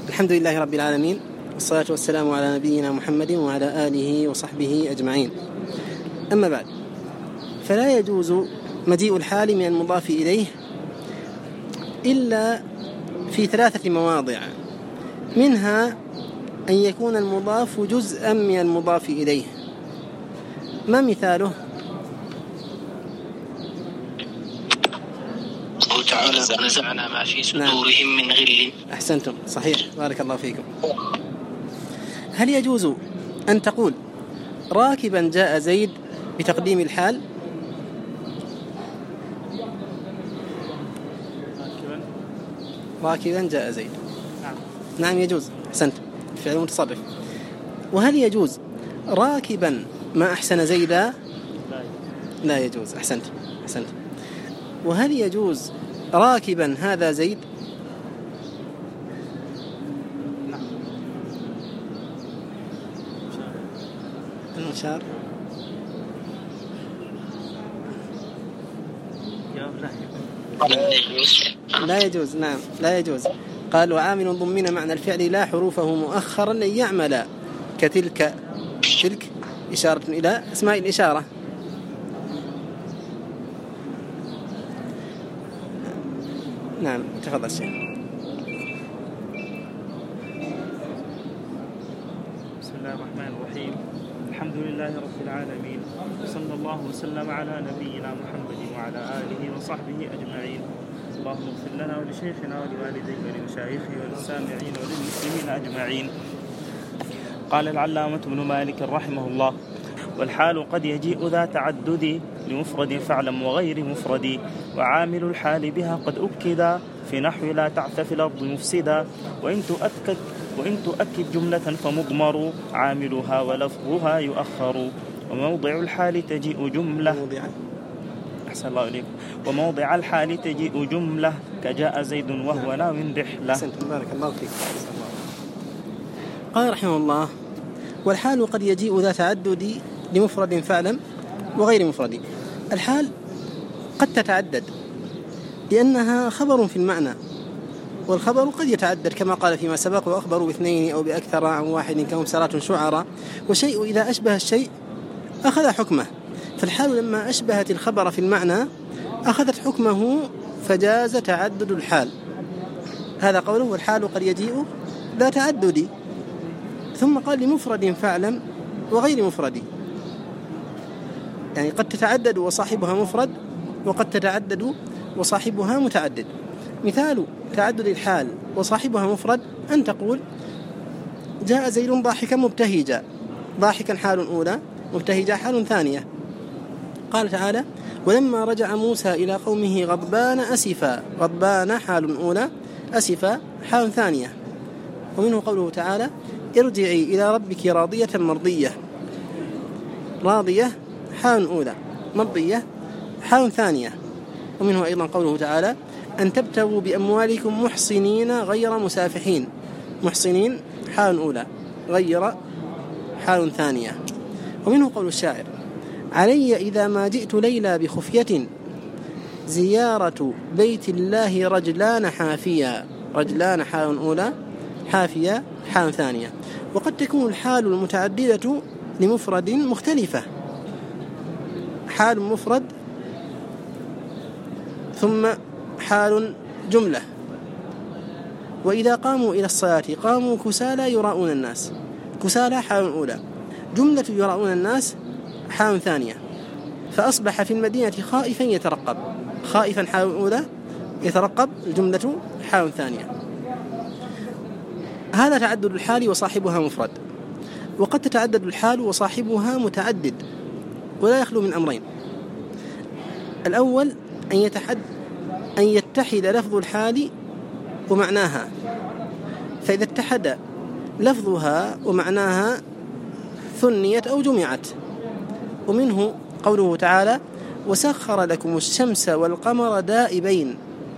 الحمد لله رب العالمين، والصلاة والسلام على نبينا محمد وعلى آله وصحبه أجمعين. أما بعد، فلا يجوز مجيء الحال من المضاف إليه إلا في 3 مواضع، منها أن يكون المضاف جزءا من المضاف إليه. ما مثاله؟ تعالى ونزعنا ما في صدورهم من غل. أحسنتم، صحيح، بارك الله فيكم. هل يجوز أن تقول راكبا جاء زيد بتقديم الحال؟ راكبا جاء زيد، نعم يجوز، أحسنت، فعل متصرف. وهل يجوز راكبا ما أحسن زيدا؟ لا يجوز، أحسنت. وهل يجوز راكبا هذا زيد؟ المشار لا يجوز، نعم لا يجوز. قال وعامل ضمن معنى الفعل لا حروفه مؤخرا لن يعمل، كتلك، تلك إشارة إلى اسماء الإشارة. نعم، تفضل الشيخ. بسم الله الرحمن الرحيم. الحمد لله رب العالمين، صلى الله وسلم على نبينا محمد وعلى آله وصحبه أجمعين. اللهم اغفر لنا ولشيخنا ولوالديه ولمشايخه وللسامعين وللمسلمين أجمعين. قال العلامة ابن مالك رحمه الله: والحال قد يجيء ذا تعدد لمفرد فاعلم وغير مفرد، وعامل الحال بها قد أكد في نحو لا تعث في الأرض مفسدا، وإن تؤكد جملة فمضمر عاملها ولفظها يؤخر، وموضع الحال تجيء جملة. أحسن الله إليكم. وموضع الحال تجيء جملة كجاء زيد وهو ناو رحلة. أحسنت، بارك الله فيك. قال رحمه الله: والحال قد يجيء ذا تعدد لمفرد فاعلم وغير مفرد. الحال قد تتعدد لأنها خبر في المعنى، والخبر قد يتعدد كما قال فيما سبق: وأخبروا باثنين أو بأكثر عن واحد كمبصرات شعراء، والشيء إذا أشبه الشيء أخذ حكمه. فالحال لما أشبهت الخبر في المعنى أخذت حكمه فجاز تعدد الحال. هذا قوله: والحال قد يجيء ذا تعدد. ثم قال: لمفرد فاعلم وغير مفرد، يعني قد تتعدد وصاحبها مفرد، وقد تتعدد وصاحبها متعدد. مثال تعدد الحال وصاحبها مفرد أن تقول: جاء زيد ضاحكا مبتهجا. ضاحكا حال أولى، مبتهجا حال ثانية. قال تعالى: ولما رجع موسى إلى قومه غضبان أسفا. غضبان حال أولى، أسفا حال ثانية. ومنه قوله تعالى: ارجعي إلى ربك راضية مرضية. راضية حال أولى، مرضية حال ثانية. ومنه أيضا قوله تعالى: أن تبتغوا بأموالكم محصنين غير مسافحين. محصنين حال أولى، غير حال ثانية. ومنه قول الشاعر: علي إذا ما جئت ليلى بخفية، زيارة بيت الله رجلان حافيا. رجلان حال أولى، حافية حال ثانية. وقد تكون الحال المتعددة لمفرد مختلفة: حال مفرد ثم حال جملة. وإذا قاموا إلى الصلاة قاموا كسالى يراؤون الناس. كسالى حال أولى، جملة يراؤون الناس حال ثانية. فأصبح في المدينة خائفا يترقب. خائفا حال أولى، يترقب الجملة حال ثانية. هذا تعدد الحال وصاحبها مفرد. وقد تتعدد الحال وصاحبها متعدد، ولا يخلو من أمرين: الأول أن يتحد لفظ الحال ومعناها، فإذا اتحد لفظها ومعناها ثنيت أو جمعت. ومنه قوله تعالى: وسخر لكم الشمس والقمر دائبين.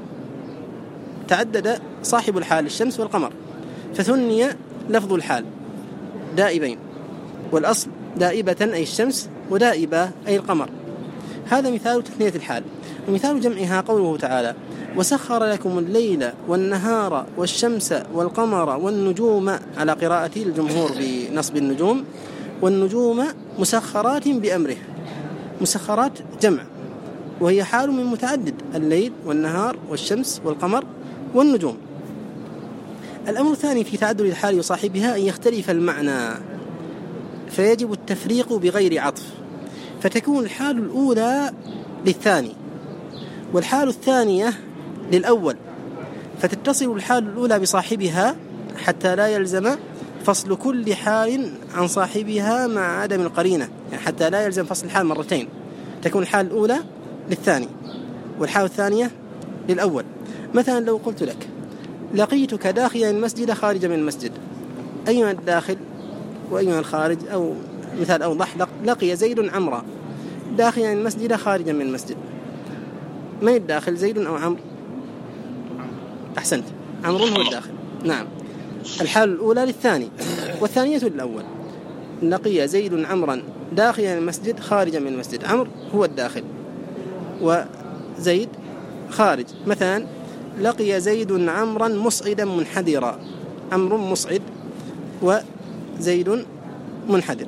تعدد صاحب الحال الشمس والقمر، فثني لفظ الحال دائبين، والأصل دائبة أي الشمس، ودائبة أي القمر. هذا مثال تثنية الحال. ومثال جمعها قوله تعالى: وسخر لكم الليل والنهار والشمس والقمر والنجوم على قراءة الجمهور بنصب النجوم، والنجوم مسخرات بأمره، مسخرات جمع، وهي حال من متعدد: الليل والنهار والشمس والقمر والنجوم. الأمر الثاني في تعدد الحال وصاحبها أن يختلف المعنى، فيجب التفريق بغير عطف، فتكون الحال الأولى للثاني والحال الثانية للأول، فتتصل الحال الأولى بصاحبها حتى لا يلزم فصل كل حال عن صاحبها مع عدم القرينة، يعني حتى لا يلزم فصل الحال مرتين، تكون الحال الأولى للثاني والحال الثانية للأول. مثلا لو قلت لك: لقيتك داخلا المسجد خارجا من المسجد، أيها الداخل وأيها الخارج؟ أو مثال أوضح: لقي زيد عمرا داخلا المسجد خارجا من المسجد. من الداخل، زيد أو عمرو؟ أحسنت، عمرو هو الداخل. نعم، الحال الأولى للثاني والثانية للأول. لقي زيد عمرا داخلا المسجد خارجا من المسجد، عمرو هو الداخل وزيد خارج. مثلا: لقي زيد عمرا مصعدا منحدرا، عمرو مصعد وزيد منحدر.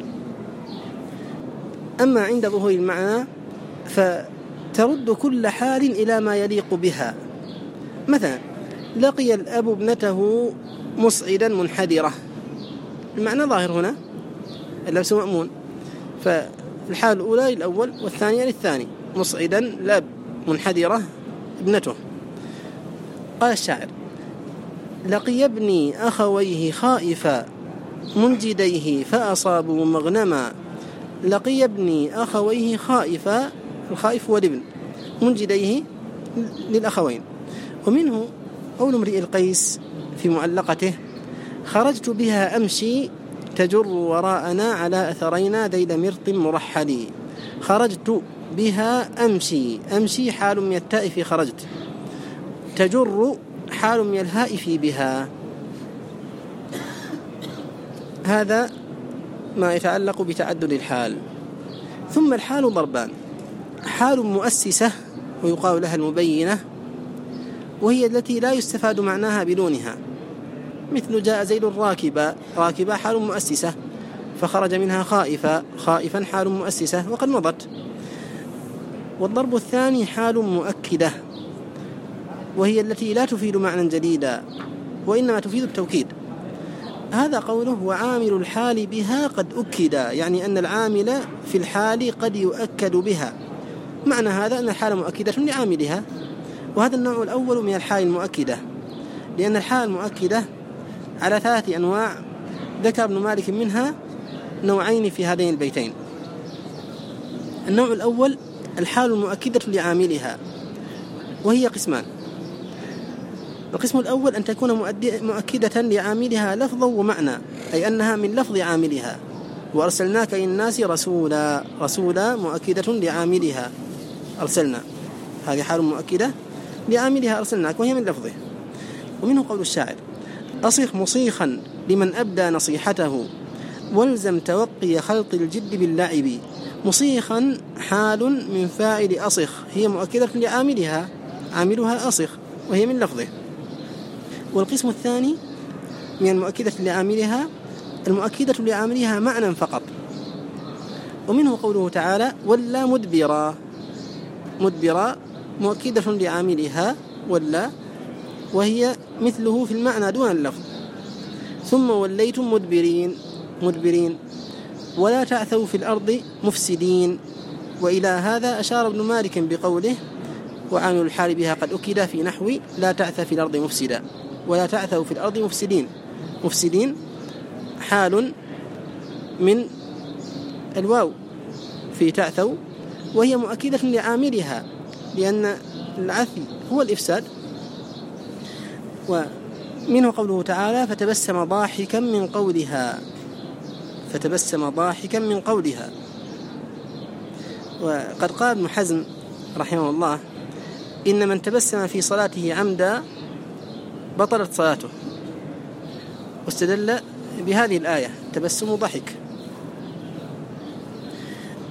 أما عند ظهور المعنى فترد كل حال إلى ما يليق بها. مثلا: لقي الأب ابنته مصعدا منحدرة، المعنى ظاهر هنا، اللبس مأمون، فالحال الأولى للأول والثانية للثاني: مصعدا الأب، منحدرة ابنته. قال الشاعر: لقي ابني أخويه خائفا منجديه فأصابوا مغنما. لقي ابني أخويه خائفا، الخائف هو الابن، منجديه للأخوين. ومنه قول امرئ القيس في معلقته: خرجت بها أمشي تجر وراءنا على أثرينا ذيل مرط مرحل. خرجت بها أمشي، أمشي حال من التاء في خرجت، تجر حال من الهاء في بها. هذا ما يتعلق بتعدد الحال. ثم الحال ضربان: حال مؤسسة ويقال لها المبينة، وهي التي لا يستفاد معناها بدونها، مثل جاء زيد راكبا، راكبا حال مؤسسة، فخرج منها خائفا، خائفا حال مؤسسة وقد مضت. والضرب الثاني حال مؤكدة، وهي التي لا تفيد معنى جديدا وإنما تفيد التوكيد. هذا قوله: وعامل الحال بها قد أكد، يعني أن العامل في الحال قد يؤكد بها. معنى هذا أن الحال مؤكدة لعاملها، وهذا النوع الأول من الحال المؤكدة، لأن الحال المؤكدة على 3 أنواع ذكر ابن مالك منها نوعين في هذين البيتين. النوع الأول الحال المؤكدة لعاملها، وهي قسمان: القسم الأول أن تكون مؤكدة لعاملها لفظا ومعنى، أي أنها من لفظ عاملها، وأرسلناك للناس رسولا، رسولا مؤكدة لعاملها، أرسلنا، هذه حال مؤكدة لعاملها أرسلناك، وهي من لفظه. ومنه قول الشاعر: أصيخ مصيخا لمن أبدى نصيحته، والزم توقي خلط الجد باللعب. مصيخا حال من فاعل أصخ، هي مؤكدة لعاملها، عاملها أصخ، وهي من لفظه. والقسم الثاني من المؤكدة لعاملها المؤكدة لعاملها معنى فقط. ومنه قوله تعالى: ولا مدبرا، مدبرا مؤكدة لعاملها ولا، وهي مثله في المعنى دون اللفظ. ثم وليتم مدبرين، مدبرين. ولا تعثوا في الأرض مفسدين. وإلى هذا أشار ابن مالك بقوله: وعامل الحال بها قد أكد في نحو لا تعث في الأرض مفسدا، ولا تعثوا في الأرض مفسدين. مفسدين حال من الواو في تعثوا، وهي مؤكدة لعاملها، لأن العثي هو الإفساد. ومنه قوله تعالى: فتبسم ضاحكا من قولها، فتبسم ضاحكا من قولها. وقد قال ابن حزم رحمه الله: إن من تبسم في صلاته عمدا بطلت صلاته، واستدل بهذه الآية: تبسم ضحك.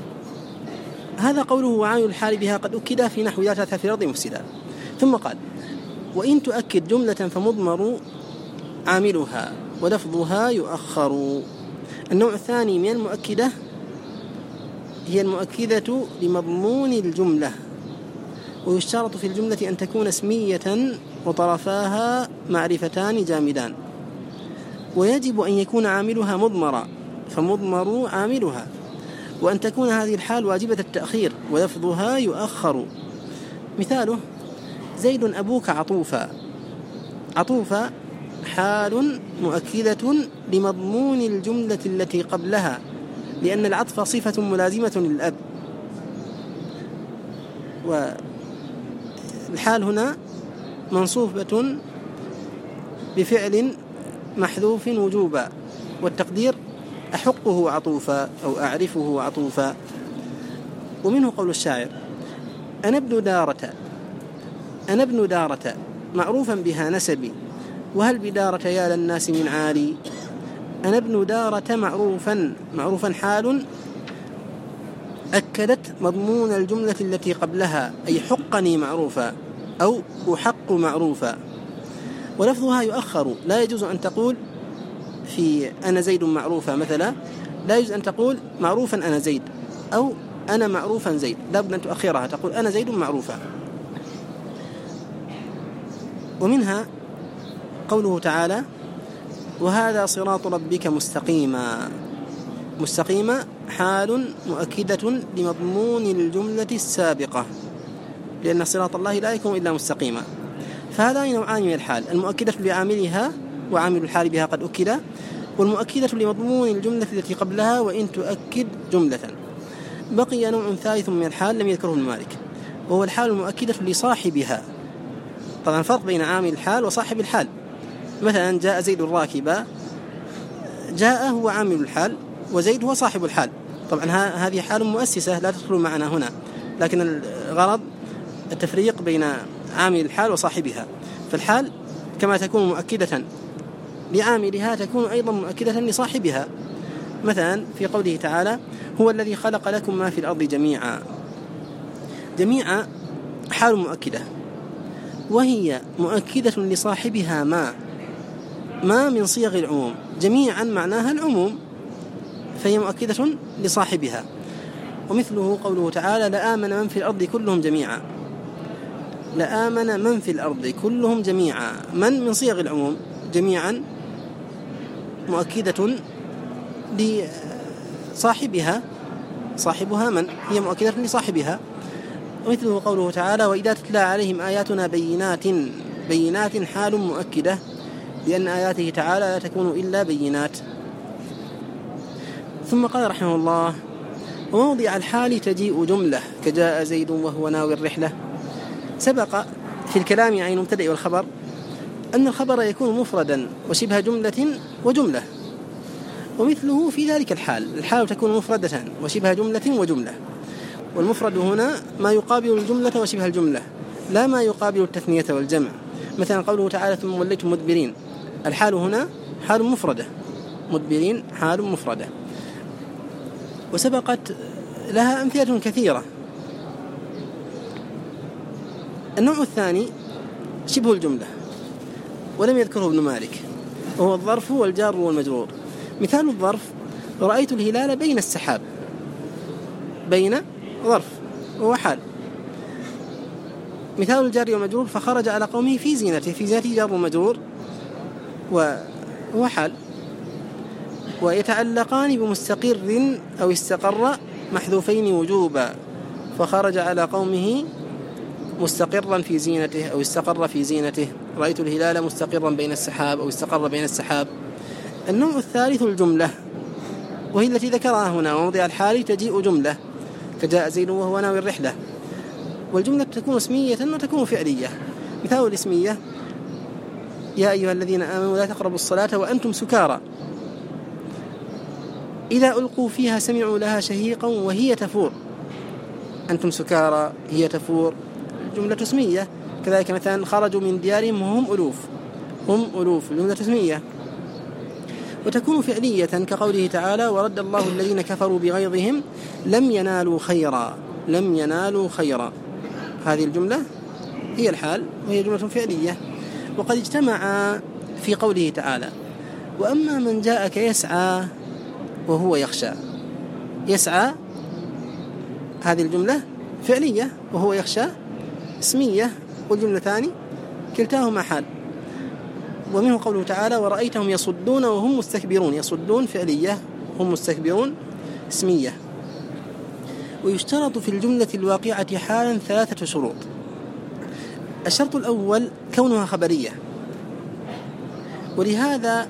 هذا قوله: وعامل الحال بها قد أكد في نحو لا تعث في الأرض مفسدا. ثم قال: وإن تؤكد جملة فمضمر عاملها ولفظها يؤخر. النوع الثاني من المؤكدة هي المؤكدة لمضمون الجملة، ويشترط في الجملة أن تكون اسمية وطرفاها معرفتان جامدان، ويجب أن يكون عاملها مضمرا فمضمر عاملها، وأن تكون هذه الحال واجبة التأخير ولفظها يؤخر. مثاله: زيد أبوك عطوفا. عطوفا حال مؤكدة لمضمون الجملة التي قبلها، لأن العطف صفة ملازمة للأب، والحال هنا منصوبة بفعل محذوف وجوبا، والتقدير أحقه عطوفا أو أعرفه عطوفا. ومنه قول الشاعر: أنا ابن دارة معروفا بها نسبي، وهل بدارة يا للناس من عالي. أنا ابن دارة معروفا حال أكدت مضمون الجملة التي قبلها، أي حقني معروفا أو أحق معروفا. ولفظها يؤخر، لا يجوز أن تقول في أنا زيد معروفا مثلا، لا يجوز أن تقول معروفا أنا زيد أو أنا معروفا زيد، لا بد أن تؤخرها تقول أنا زيد معروفا. ومنها قوله تعالى: وهذا صراط ربك مستقيما حال مؤكدة لمضمون الجملة السابقة، لأن صراط الله لا يكون إلا مستقيما. فهذا نوعان من الحال: المؤكدة لعاملها وعامل الحال بها قد أكد، والمؤكدة لمضمون الجملة التي قبلها وإن تؤكد جملة. بقي نوع ثالث من الحال لم يذكره ابن مالك، وهو الحال المؤكدة لصاحبها. طبعا فرق بين عامل الحال وصاحب الحال. مثلا: جاء زيد راكبا، جاء هو عامل الحال وزيد هو صاحب الحال. طبعا هذه حال مؤسسة لا تدخل معنا هنا، لكن الغرض التفريق بين عامل الحال وصاحبها. فالحال كما تكون مؤكدة لعاملها تكون أيضا مؤكدة لصاحبها. مثلا في قوله تعالى: هو الذي خلق لكم ما في الأرض جميعا حال مؤكدة، وهي مؤكدة لصاحبها ما من صيغ العموم. جميعا معناها العموم، فهي مؤكدة لصاحبها. ومثله قوله تعالى: لآمن من في الأرض كلهم جميعا. لآمن من في الأرض كلهم جميعا، من صيغ العموم، جميعا مؤكدة لصاحبها، صاحبها من هي مؤكدة لصاحبها. ومثله قوله تعالى: وإذا تتلى عليهم آياتنا بينات حال مؤكدة، لأن آياته تعالى لا تكون إلا بينات. ثم قال رحمه الله: وموضع الحال تجيء جملة كجاء زيد وهو ناوي الرحلة. سبق في الكلام عن المبتدأ والخبر أن الخبر يكون مفردا وشبه جملة وجملة، ومثله في ذلك الحال تكون مفردة وشبه جملة وجملة. والمفرد هنا ما يقابل الجملة وشبه الجملة، لا ما يقابل التثنية والجمع. مثلا قوله تعالى: ثم وليتم مدبرين، الحال هنا حال مفردة، مدبرين حال مفردة. وسبقت لها أمثلة كثيرة. النوع الثاني شبه الجملة، ولم يذكره ابن مالك، وهو الظرف والجار والمجرور. مثال الظرف: رأيت الهلال بين السحاب. بين ظرف وهو حال. مثال الجار والمجرور: فخرج على قومه في زينته. في زينته جار ومجرور وهو حال. ويتعلقان بمستقر أو استقر محذوفين وجوبا. فخرج على قومه مستقرا في زينته أو استقر في زينته. رأيت الهلال مستقرا بين السحاب أو استقر بين السحاب. النوع الثالث الجملة، وهي التي ذكرها هنا: وموضع الحال تجيء جملة كجاء زيد وهو ناوي الرحلة. والجملة تكون اسمية وتكون فعلية. مثال الاسمية: يا أيها الذين آمنوا لا تقربوا الصلاة وأنتم سكارى. إذا ألقوا فيها سمعوا لها شهيقا وهي تفور. أنتم سكارى هي تفور، جملة اسمية. كذلك مثلا: خرجوا من ديارهم هم ألوف، جملة اسمية. وتكون فعلية كقوله تعالى: ورد الله الذين كفروا بغيظهم لم ينالوا خيرا. هذه الجملة هي الحال وهي جملة فعلية. وقد اجتمع في قوله تعالى: وأما من جاءك يسعى وهو يخشى. يسعى هذه الجملة فعلية، وهو يخشى اسمية، والجملتان كلتاهما حال. ومنه قوله تعالى: ورأيتهم يصدون وهم مستكبرون. يصدون فعلية، هم مستكبرون اسمية. ويشترط في الجملة الواقعة حالا 3 شروط. الشرط الأول كونها خبرية، ولهذا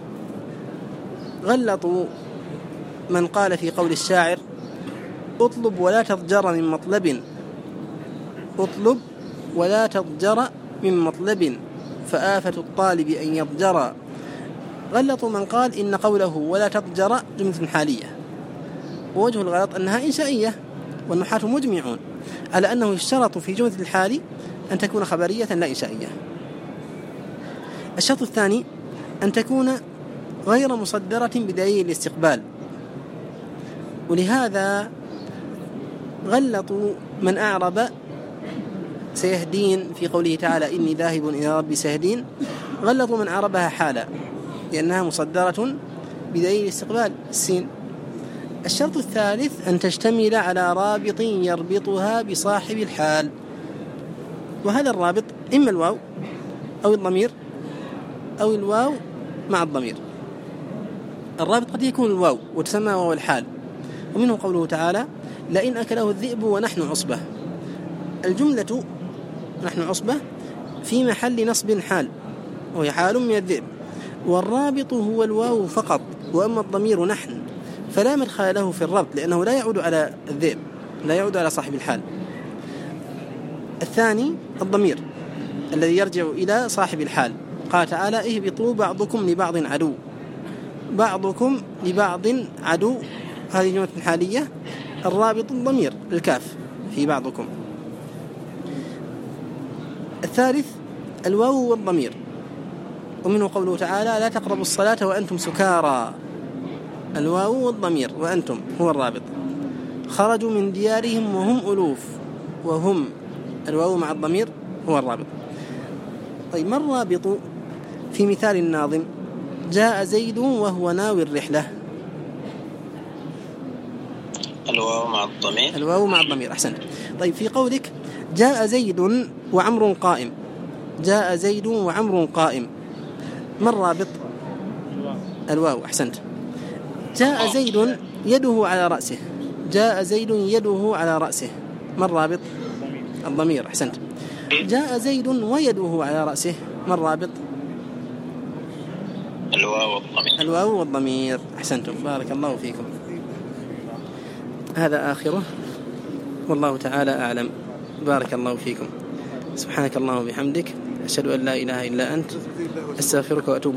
غلطوا من قال في قول الشاعر: اطلب ولا تضجر من مطلب، اطلب ولا تضجر من مطلب، فآفة الطالب أن يضجر. غلطوا من قال إن قوله ولا تضجر جملة حالية، ووجه الغلط أنها إنشائية، والنحاة مجمعون على أنه يشترط في جملة الحال أن تكون خبرية لا إنشائية. الشرط الثاني أن تكون غير مصدرة بدليل الاستقبال، ولهذا غلطوا من أعرب سيهدين في قوله تعالى: إني ذاهب إلى ربي سيهدين. غلطوا من أعربها حالا لأنها مصدرة بدليل الاستقبال السين. الشرط الثالث أن تشتمل على رابط يربطها بصاحب الحال، وهذا الرابط إما الواو أو الضمير أو الواو مع الضمير. الرابط قد يكون الواو وتسمى واو الحال، ومنه قوله تعالى: لئن أكله الذئب ونحن عصبة. الجملة نحن عصبة في محل نصب حال، وهي حال من الذئب، والرابط هو الواو فقط، وأما الضمير نحن فلا مدخل له في الربط، لأنه لا يعود على الذئب، لا يعود على صاحب الحال. الثاني الضمير الذي يرجع إلى صاحب الحال. قال تعالى: اهبطوا بعضكم لبعض عدو. بعضكم لبعض عدو، هذه جملة حالية. الرابط الضمير الكاف في بعضكم. الثالث الواو والضمير، ومنه قوله تعالى: لا تقربوا الصلاة وأنتم سكارى. الواو والضمير وأنتم هو الرابط. خرجوا من ديارهم وهم ألوف، وهم الواو مع الضمير هو الرابط. طيب، ما الرابط في مثال الناظم: جاء زيد وهو ناوي الرحلة؟ الواو مع الضمير. الواو مع الضمير، أحسنت. طيب، في قولك جاء زيد وعمر قائم، جاء زيد وعمر قائم، ما الرابط؟ الواو، أحسنت. جاء زيد يده على رأسه، جاء زيد يده على رأسه، ما الرابط؟ الضمير، أحسنت. جاء زيد ويده على رأسه، ما الرابط؟ الواو والضمير. الواو والضمير، أحسنتم، بارك الله فيكم. هذا آخره، والله تعالى أعلم. بارك الله فيكم. سبحانك اللهم وبحمدك، أشهد أن لا إله إلا أنت، أستغفرك وأتوب